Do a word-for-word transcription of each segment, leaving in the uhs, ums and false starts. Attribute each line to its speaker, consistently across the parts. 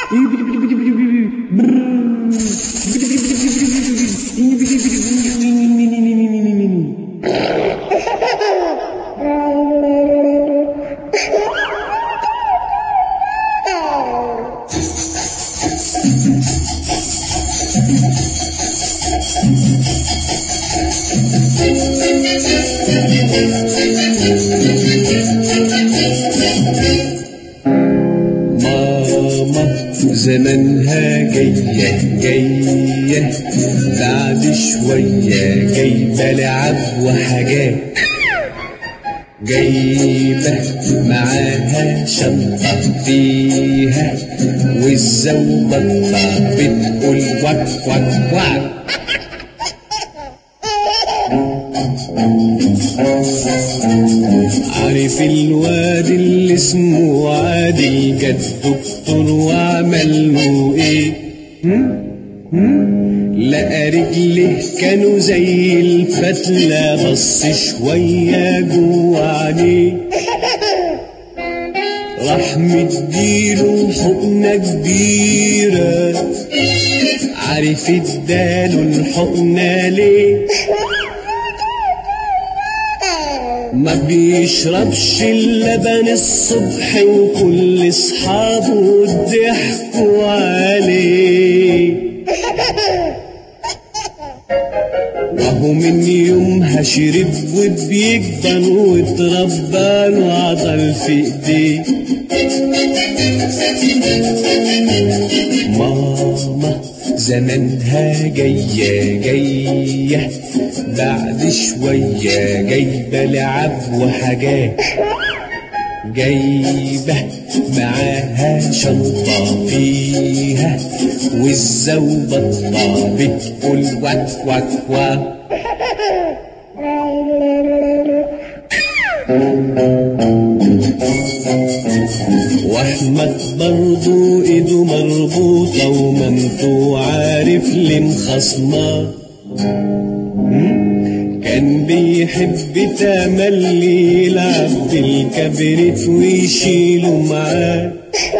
Speaker 1: زمنها جاية جاية بعد شوية، جايبة لعب وحاجات، جايبة معاها شنطة فيها والزوبطة بتقول وك وك وك. عارف الواد اللي اسمه عادل جه الدكتور وعمل له ايه؟ لقى رجله كانوا زي الفتلة، بص شوية جوه عينيه، راح مديله حقنة كبيرة. عارف اداله الحقنة ليه؟ ما بيشربش اللبن الصبح وكل اصحابه ضحكوا عليه، وهو من يومها شرب وبيكبر واتربى له عضل في ايديه. ماما زمنها جاية جاية بعد شوية، جايبة لعب وحاجات، جايبة معاها شنطة فيها والزوبطة بتقول وك وك وك. واحمد برضو ايده مربوطة ومامته عارف ليه مخصماه، كان بيحب تملي يلعب بالكبريت ويشيله معاه.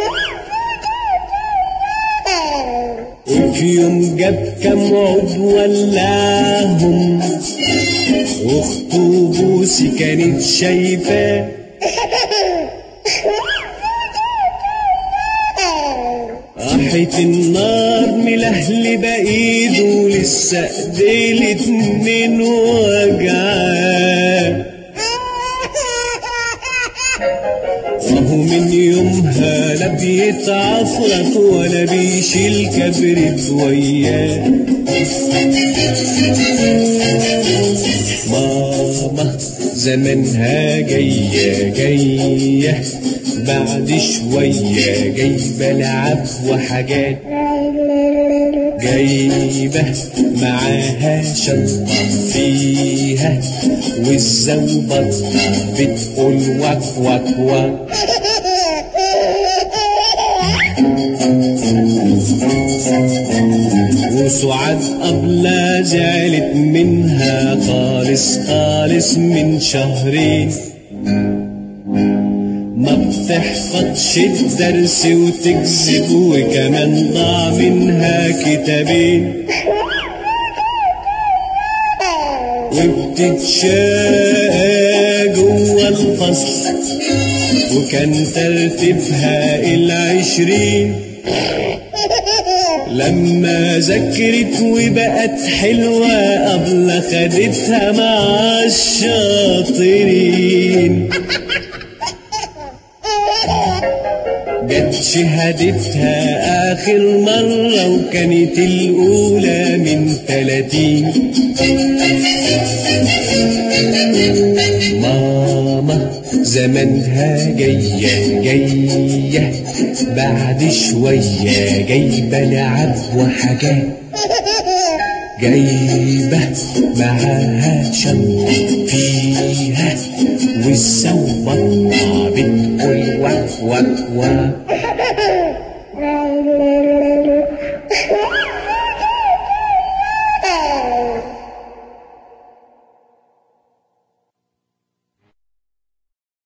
Speaker 1: وفي يوم جاب كام عود ولعهم، واخته بوسي كانت شايفاه، راحت النار ملهلبة ايده لسه ايديه اتنين وجعاه. وهو من يومها لا بيتعفرت ولا بيشيل كبريت وياه. ماما زمنها جاية جاية بعد شوية، جايبة لعب وحاجات، جايبة معاها شنطة فيها والزوبطة بتقول وك وك وك. وسعاد أبلة زعلت منها خالص خالص من شهرين، ما بتحفظش الدرس وتكذب وكمان ضاع منها كتابين، وبتتشاقى جوا الفصل وكان ترتيبها العشرين. لما ذكرت وبقت حلوة أبلة خدتها مع الشاطرين، جت شهادتها آخر مرة وكانت الأولى من تلاتين. ماما زمنها جاية جاية بعد شوية، جايبة لعب وحاجات، جايبة معاها شنطة فيها والزوبطة بتقول وك وك وك.